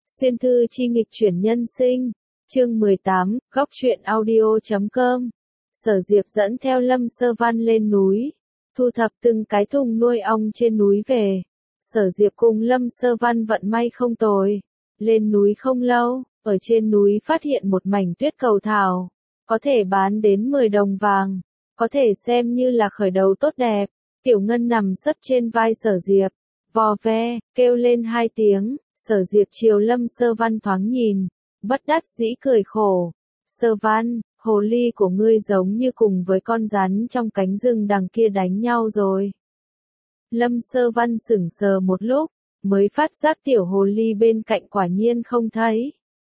Xuyên thư chi nghịch chuyển nhân sinh, chương 18, góc truyện audio.com. Sở Diệp dẫn theo Lâm Sơ Văn lên núi, thu thập từng cái thùng nuôi ong trên núi về. Sở Diệp cùng Lâm Sơ Văn vận may không tồi, lên núi không lâu, ở trên núi phát hiện một mảnh tuyết cầu thảo, có thể bán đến 10 đồng vàng, có thể xem như là khởi đầu tốt đẹp. Tiểu Ngân nằm sấp trên vai Sở Diệp, vò ve, kêu lên 2 tiếng. Sở Diệp chiều Lâm Sơ Văn thoáng nhìn, bất đắc dĩ cười khổ. Sơ Văn, hồ ly của ngươi giống như cùng với con rắn trong cánh rừng đằng kia đánh nhau rồi. Lâm Sơ Văn sững sờ một lúc, mới phát giác tiểu hồ ly bên cạnh quả nhiên không thấy.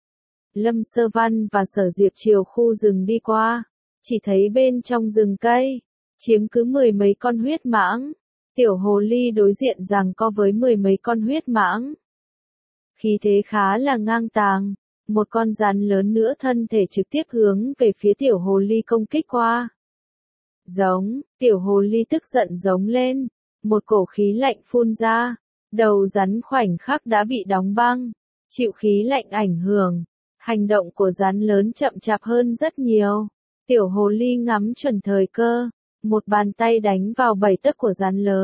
Lâm Sơ Văn và Sở Diệp chiều khu rừng đi qua, chỉ thấy bên trong rừng cây, chiếm cứ 10 mấy con huyết mãng. Tiểu hồ ly đối diện giằng co với 10 mấy con huyết mãng. Khí thế khá là ngang tàng, một con rắn lớn nữa thân thể trực tiếp hướng về phía tiểu hồ ly công kích qua. Giống, tiểu hồ ly tức giận giống lên, một cổ khí lạnh phun ra, đầu rắn khoảnh khắc đã bị đóng băng, chịu khí lạnh ảnh hưởng, hành động của rắn lớn chậm chạp hơn rất nhiều. Tiểu hồ ly ngắm chuẩn thời cơ, một bàn tay đánh vào 7 tấc của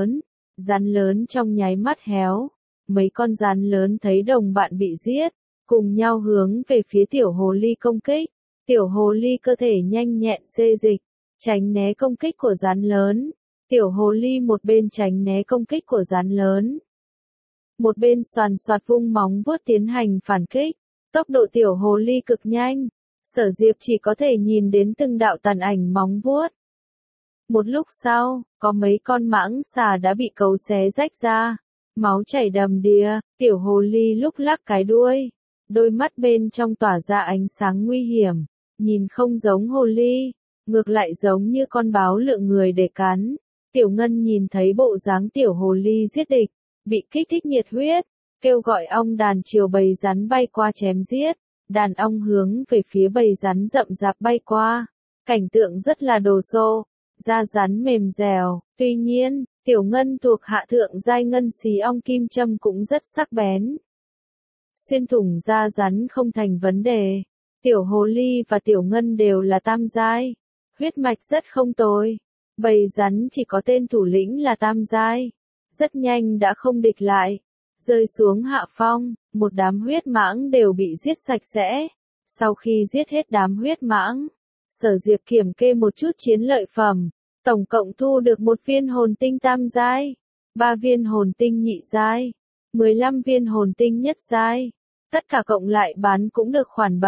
rắn lớn trong nháy mắt héo. Mấy con rắn lớn thấy đồng bạn bị giết, cùng nhau hướng về phía tiểu hồ ly công kích. Tiểu hồ ly cơ thể nhanh nhẹn xê dịch, tránh né công kích của rắn lớn. Tiểu hồ ly một bên tránh né công kích của rắn lớn, một bên xoàn xoạt vung móng vuốt tiến hành phản kích. Tốc độ tiểu hồ ly cực nhanh, Sở Diệp chỉ có thể nhìn đến từng đạo tàn ảnh móng vuốt. Một lúc sau, có mấy con mãng xà đã bị cấu xé rách ra, máu chảy đầm đìa. Tiểu hồ ly lúc lắc cái đuôi, đôi mắt bên trong tỏa ra ánh sáng nguy hiểm, nhìn không giống hồ ly, ngược lại giống như con báo lượm người để cắn. Tiểu Ngân nhìn thấy bộ dáng tiểu hồ ly giết địch, bị kích thích nhiệt huyết, kêu gọi ong đàn chiều bầy rắn bay qua chém giết. Đàn ong hướng về phía bầy rắn rậm rạp bay qua, cảnh tượng rất là đồ sộ, da rắn mềm dẻo. Tuy nhiên, Tiểu Ngân thuộc hạ thượng giai ngân xí ong kim châm cũng rất sắc bén, xuyên thủng da rắn không thành vấn đề. Tiểu hồ ly và Tiểu Ngân đều là tam giai, huyết mạch rất không tồi. Bầy rắn chỉ có tên thủ lĩnh là tam giai, rất nhanh đã không địch lại, rơi xuống hạ phong. Một đám huyết mãng đều bị giết sạch sẽ. Sau khi giết hết đám huyết mãng, Sở Diệp kiểm kê một chút chiến lợi phẩm, tổng cộng thu được 1 viên hồn tinh tam giai, 3 viên hồn tinh nhị giai, 15 viên hồn tinh nhất giai. Tất cả cộng lại bán cũng được khoản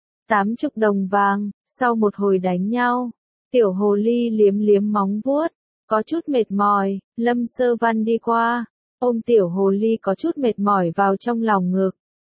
80 đồng vàng. Sau một hồi đánh nhau, tiểu hồ ly liếm liếm móng vuốt, có chút mệt mỏi. Lâm Sơ Văn đi qua, ôm tiểu hồ ly có chút mệt mỏi vào trong lòng ngực.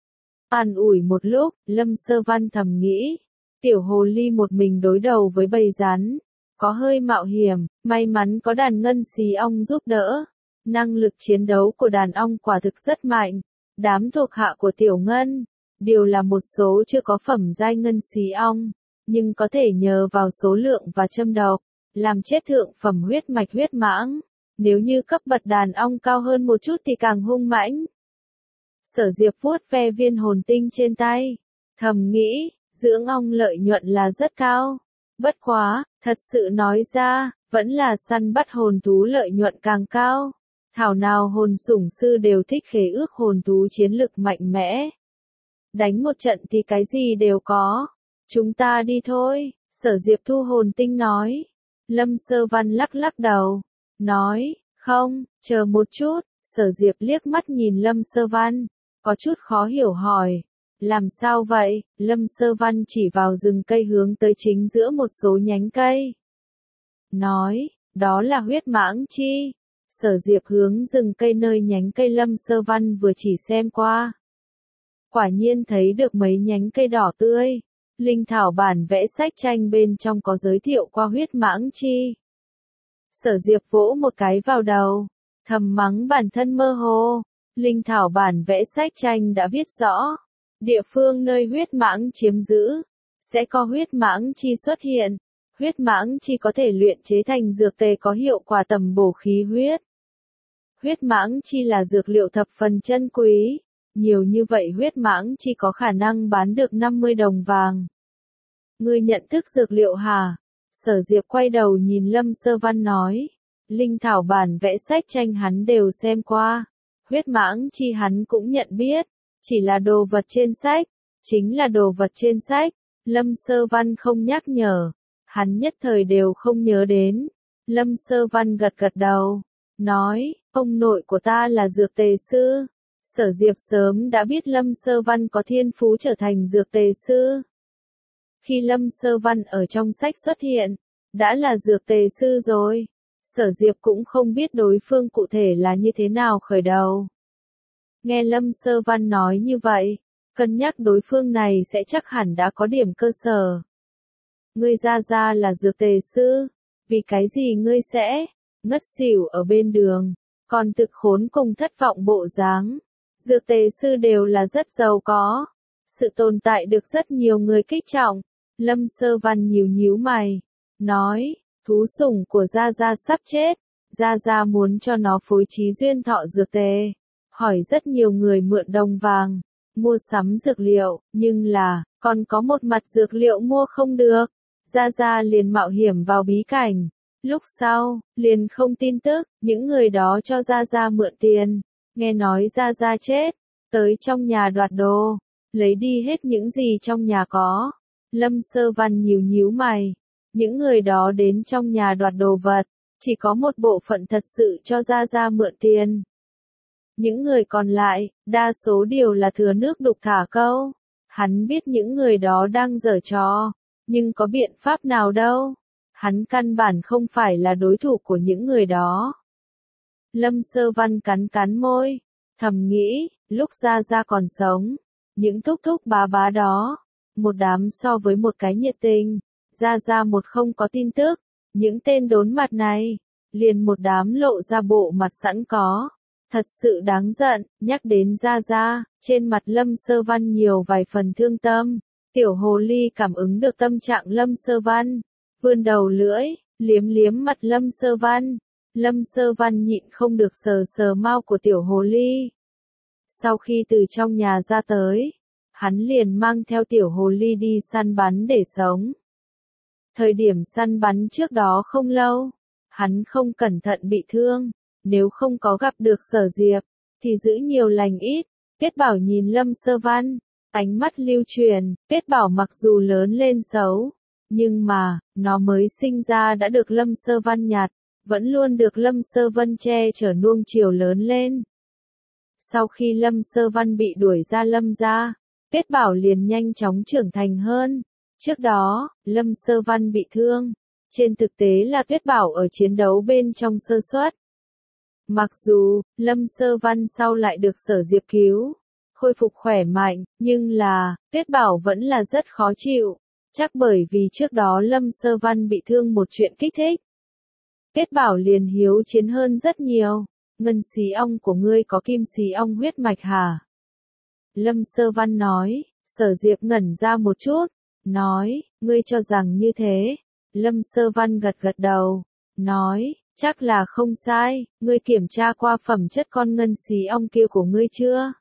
An ủi một lúc, Lâm Sơ Văn thầm nghĩ, tiểu hồ ly một mình đối đầu với bầy rắn, có hơi mạo hiểm. May mắn có đàn ngân xí ong giúp đỡ, năng lực chiến đấu của đàn ong quả thực rất mạnh. Đám thuộc hạ của Tiểu Ngân đều là một số chưa có phẩm giai ngân xí ong, nhưng có thể nhờ vào số lượng và châm độc, làm chết thượng phẩm huyết mạch huyết mãng. Nếu như cấp bậc đàn ong cao hơn một chút thì càng hung mãnh. Sở Diệp vuốt ve viên hồn tinh trên tay, thầm nghĩ, dưỡng ong lợi nhuận là rất cao. Bất quá, thật sự nói ra, vẫn là săn bắt hồn thú lợi nhuận càng cao. Thảo nào hồn sủng sư đều thích khế ước hồn thú chiến lực mạnh mẽ. Đánh một trận thì cái gì đều có. Chúng ta đi thôi, Sở Diệp thu hồn tinh nói. Lâm Sơ Văn lắc lắc đầu, nói, không, chờ một chút. Sở Diệp liếc mắt nhìn Lâm Sơ Văn, có chút khó hiểu hỏi, làm sao vậy? Lâm Sơ Văn chỉ vào rừng cây hướng tới chính giữa một số nhánh cây, nói, đó là huyết mãng chi. Sở Diệp hướng rừng cây nơi nhánh cây Lâm Sơ Văn vừa chỉ xem qua, quả nhiên thấy được mấy nhánh cây đỏ tươi. Linh thảo bản vẽ sách tranh bên trong có giới thiệu qua huyết mãng chi. Sở Diệp vỗ một cái vào đầu, thầm mắng bản thân mơ hồ. Linh thảo bản vẽ sách tranh đã viết rõ, địa phương nơi huyết mãng chiếm giữ, sẽ có huyết mãng chi xuất hiện. Huyết mãng chi có thể luyện chế thành dược tề có hiệu quả tầm bổ khí huyết. Huyết mãng chi là dược liệu thập phần chân quý, nhiều như vậy huyết mãng chỉ có khả năng bán được 50 đồng vàng. Ngươi nhận thức dược liệu hả? Sở Diệp quay đầu nhìn Lâm Sơ Văn nói. Linh thảo bản vẽ sách tranh hắn đều xem qua. Huyết mãng chi hắn cũng nhận biết. Chỉ là đồ vật trên sách. Chính là đồ vật trên sách. Lâm Sơ Văn không nhắc nhở. Hắn nhất thời đều không nhớ đến. Lâm Sơ Văn gật gật đầu. Nói, ông nội của ta là dược tề sư. Sở Diệp sớm đã biết Lâm Sơ Văn có thiên phú trở thành dược tề sư. Khi Lâm Sơ Văn ở trong sách xuất hiện, đã là dược tề sư rồi. Sở Diệp cũng không biết đối phương cụ thể là như thế nào khởi đầu. Nghe Lâm Sơ Văn nói như vậy, cân nhắc đối phương này sẽ chắc hẳn đã có điểm cơ sở. Ngươi ra là dược tề sư, vì cái gì ngươi sẽ ngất xỉu ở bên đường, còn thực khốn cùng thất vọng bộ dáng. Dược tề sư đều là rất giàu có, sự tồn tại được rất nhiều người kích trọng. Lâm Sơ Văn nhíu mày, nói, thú sủng của Gia Gia sắp chết, Gia Gia muốn cho nó phối trí duyên thọ dược tề, hỏi rất nhiều người mượn đồng vàng, mua sắm dược liệu, nhưng là, còn có một mặt dược liệu mua không được, Gia Gia liền mạo hiểm vào bí cảnh, lúc sau, liền không tin tức, những người đó cho Gia Gia mượn tiền, nghe nói Gia Gia chết, tới trong nhà đoạt đồ, lấy đi hết những gì trong nhà có. Lâm Sơ Văn nhíu mày, những người đó đến trong nhà đoạt đồ vật, chỉ có một bộ phận thật sự cho Gia Gia mượn tiền. Những người còn lại, đa số đều là thừa nước đục thả câu. Hắn biết những người đó đang giở trò, nhưng có biện pháp nào đâu. Hắn căn bản không phải là đối thủ của những người đó. Lâm Sơ Văn cắn môi, thầm nghĩ, lúc Gia Gia còn sống, những thúc thúc bá đó, một đám so với một cái nhiệt tình, Gia Gia một không có tin tức, những tên đốn mặt này, liền một đám lộ ra bộ mặt sẵn có, thật sự đáng giận. Nhắc đến Gia Gia, trên mặt Lâm Sơ Văn nhiều vài phần thương tâm, tiểu hồ ly cảm ứng được tâm trạng Lâm Sơ Văn, vươn đầu lưỡi, liếm mặt Lâm Sơ Văn. Lâm Sơ Văn nhịn không được sờ mao của tiểu hồ ly. Sau khi từ trong nhà ra tới, hắn liền mang theo tiểu hồ ly đi săn bắn để sống. Thời điểm săn bắn trước đó không lâu, hắn không cẩn thận bị thương, nếu không có gặp được Sở Diệp, thì giữ nhiều lành ít. Tiết Bảo nhìn Lâm Sơ Văn, ánh mắt lưu truyền, Tiết Bảo mặc dù lớn lên xấu, nhưng mà, nó mới sinh ra đã được Lâm Sơ Văn nhặt, vẫn luôn được Lâm Sơ Văn che chở nuông chiều lớn lên. Sau khi Lâm Sơ Văn bị đuổi ra Lâm gia, Tiết Bảo liền nhanh chóng trưởng thành hơn. Trước đó, Lâm Sơ Văn bị thương, trên thực tế là Tiết Bảo ở chiến đấu bên trong sơ suất. Mặc dù, Lâm Sơ Văn sau lại được Sở Diệp cứu, khôi phục khỏe mạnh, nhưng là, Tiết Bảo vẫn là rất khó chịu, chắc bởi vì trước đó Lâm Sơ Văn bị thương một chuyện kích thích. Tiết Bảo liền hiếu chiến hơn rất nhiều. Ngân xí ong của ngươi có kim xí ong huyết mạch hả? Lâm Sơ Văn nói. Sở Diệp ngẩn ra một chút, nói, ngươi cho rằng như thế. Lâm Sơ Văn gật đầu, nói, chắc là không sai, ngươi kiểm tra qua phẩm chất con ngân xí ong kia của ngươi chưa?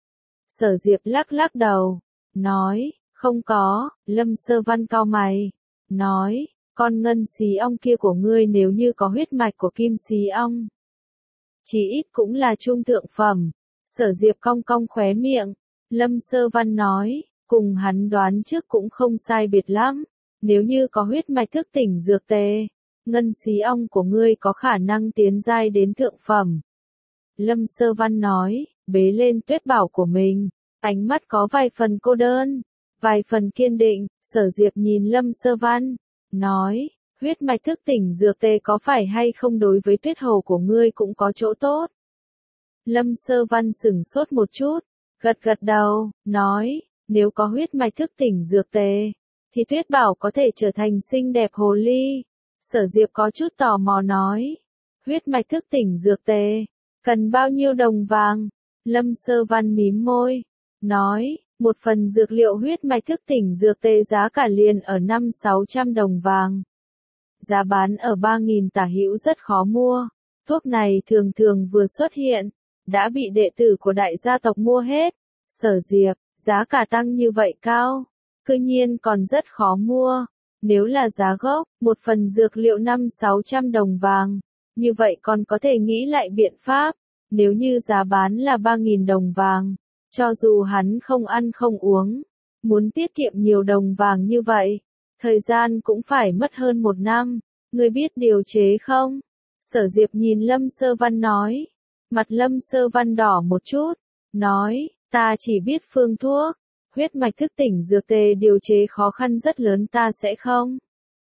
Sở Diệp lắc đầu, nói, không có. Lâm Sơ Văn cau mày, nói, con ngân xí ong kia của ngươi nếu như có huyết mạch của kim xí ong, chỉ ít cũng là trung thượng phẩm. Sở Diệp cong khóe miệng. Lâm Sơ Văn nói, cùng hắn đoán trước cũng không sai biệt lắm. Nếu như có huyết mạch thức tỉnh dược tề, ngân xí ong của ngươi có khả năng tiến giai đến thượng phẩm. Lâm Sơ Văn nói, bế lên Tuyết Bảo của mình, ánh mắt có vài phần cô đơn, vài phần kiên định. Sở Diệp nhìn Lâm Sơ Văn, nói, huyết mạch thức tỉnh dược tề có phải hay không đối với Tuyết Hầu của ngươi cũng có chỗ tốt? Lâm Sơ Văn sửng sốt một chút, gật đầu, nói, nếu có huyết mạch thức tỉnh dược tề, thì Tuyết Bảo có thể trở thành xinh đẹp hồ ly. Sở Diệp có chút tò mò nói, huyết mạch thức tỉnh dược tề, cần bao nhiêu đồng vàng? Lâm Sơ Văn mím môi, nói, một phần dược liệu huyết mạch thức tỉnh dược tề giá cả liền ở 500-600 đồng vàng. Giá bán ở 3.000 tả hữu rất khó mua, thuốc này thường vừa xuất hiện, đã bị đệ tử của đại gia tộc mua hết. Sở Diệp, giá cả tăng như vậy cao, cư nhiên còn rất khó mua. Nếu là giá gốc, một phần dược liệu 500-600 đồng vàng, như vậy còn có thể nghĩ lại biện pháp. Nếu như giá bán là 3.000 đồng vàng, cho dù hắn không ăn không uống, muốn tiết kiệm nhiều đồng vàng như vậy, thời gian cũng phải mất hơn 1 năm. Ngươi biết điều chế không? Sở Diệp nhìn Lâm Sơ Văn nói. Mặt Lâm Sơ Văn đỏ một chút, nói, ta chỉ biết phương thuốc, huyết mạch thức tỉnh dược tề điều chế khó khăn rất lớn ta sẽ không.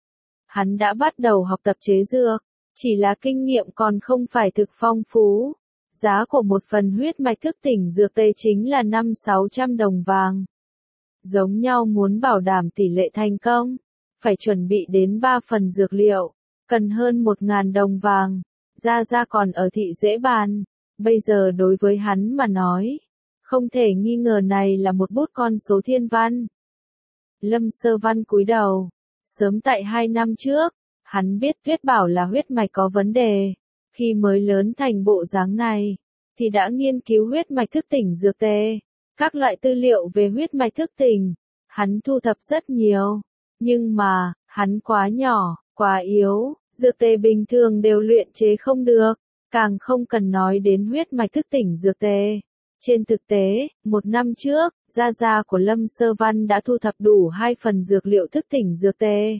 Hắn đã bắt đầu học tập chế dược, chỉ là kinh nghiệm còn không phải thực phong phú. Giá của một phần huyết mạch thức tỉnh dược tề chính là 500-600 đồng vàng. Giống nhau muốn bảo đảm tỷ lệ thành công, phải chuẩn bị đến 3 phần dược liệu, cần hơn 1.000 đồng vàng. Gia Gia còn ở thị Dễ Bàn, bây giờ đối với hắn mà nói, không thể nghi ngờ này là một bút con số thiên văn. Lâm Sơ Văn cúi đầu, sớm tại 2 năm trước, hắn biết Tuyết Bảo là huyết mạch có vấn đề, khi mới lớn thành bộ dáng này, thì đã nghiên cứu huyết mạch thức tỉnh dược tề, các loại tư liệu về huyết mạch thức tỉnh, hắn thu thập rất nhiều, nhưng mà, hắn quá nhỏ, quá yếu, dược tề bình thường đều luyện chế không được, càng không cần nói đến huyết mạch thức tỉnh dược tề. Trên thực tế, 1 năm trước, Gia Gia của Lâm Sơ Văn đã thu thập đủ 2 phần dược liệu thức tỉnh dược tề.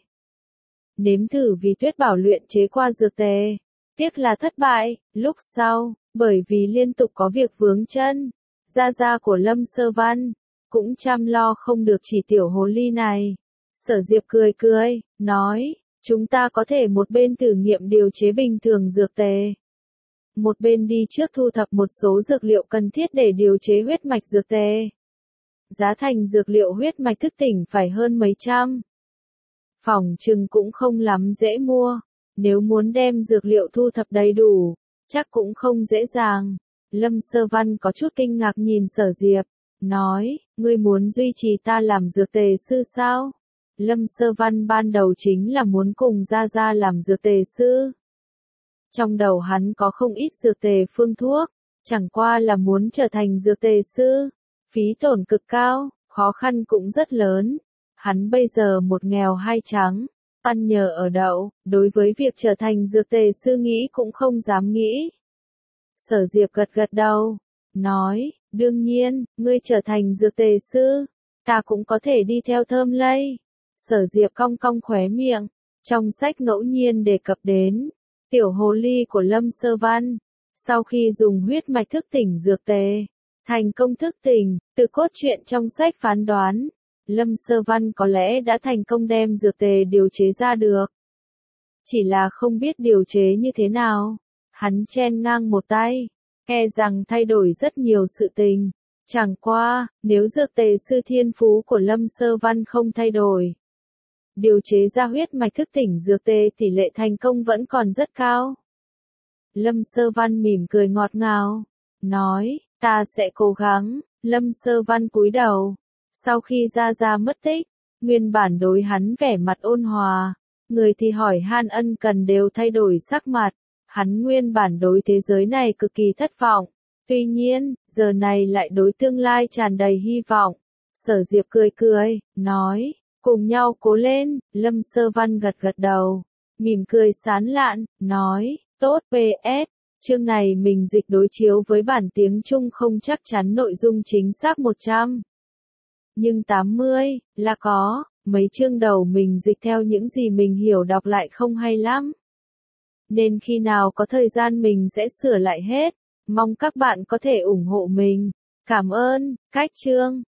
Nếm thử vì Tuyết Bảo luyện chế qua dược tề, tiếc là thất bại. Lúc sau, bởi vì liên tục có việc vướng chân, Gia Gia của Lâm Sơ Văn cũng chăm lo không được chỉ tiểu hồ ly này. Sở Diệp cười cười, nói, chúng ta có thể một bên thử nghiệm điều chế bình thường dược tề, một bên đi trước thu thập một số dược liệu cần thiết để điều chế huyết mạch dược tề. Giá thành dược liệu huyết mạch thức tỉnh phải hơn mấy trăm. Phỏng chừng cũng không lắm dễ mua. Nếu muốn đem dược liệu thu thập đầy đủ, chắc cũng không dễ dàng. Lâm Sơ Văn có chút kinh ngạc nhìn Sở Diệp, nói, ngươi muốn duy trì ta làm dược tề sư sao? Lâm Sơ Văn ban đầu chính là muốn cùng Gia Gia làm dược tề sư. Trong đầu hắn có không ít dược tề phương thuốc, chẳng qua là muốn trở thành dược tề sư, phí tổn cực cao, khó khăn cũng rất lớn. Hắn bây giờ một nghèo hai trắng, ăn nhờ ở đậu, đối với việc trở thành dược tề sư nghĩ cũng không dám nghĩ. Sở Diệp gật gật đầu, nói, đương nhiên, ngươi trở thành dược tề sư, ta cũng có thể đi theo thơm lây. Sở Diệp cong cong khóe miệng, trong sách ngẫu nhiên đề cập đến tiểu hồ ly của Lâm Sơ Văn, sau khi dùng huyết mạch thức tỉnh dược tề, thành công thức tỉnh, từ cốt truyện trong sách phán đoán, Lâm Sơ Văn có lẽ đã thành công đem dược tề điều chế ra được. Chỉ là không biết điều chế như thế nào, hắn chen ngang một tay, e rằng thay đổi rất nhiều sự tình. Chẳng qua, nếu dược tề sư thiên phú của Lâm Sơ Văn không thay đổi, điều chế ra huyết mạch thức tỉnh dược tề tỷ lệ thành công vẫn còn rất cao. Lâm Sơ Văn mỉm cười ngọt ngào, nói, ta sẽ cố gắng. Lâm Sơ Văn cúi đầu, sau khi Gia Gia mất tích, nguyên bản đối hắn vẻ mặt ôn hòa, người thì hỏi han ân cần đều thay đổi sắc mặt, hắn nguyên bản đối thế giới này cực kỳ thất vọng, tuy nhiên, giờ này lại đối tương lai tràn đầy hy vọng. Sở Diệp cười cười, nói, cùng nhau cố lên. Lâm Sơ Văn gật gật đầu, mỉm cười sán lạn, nói, tốt. PS, chương này mình dịch đối chiếu với bản tiếng Trung không chắc chắn nội dung chính xác 100. Nhưng 80, là có, mấy chương đầu mình dịch theo những gì mình hiểu đọc lại không hay lắm. Nên khi nào có thời gian mình sẽ sửa lại hết, mong các bạn có thể ủng hộ mình. Cảm ơn, cách chương.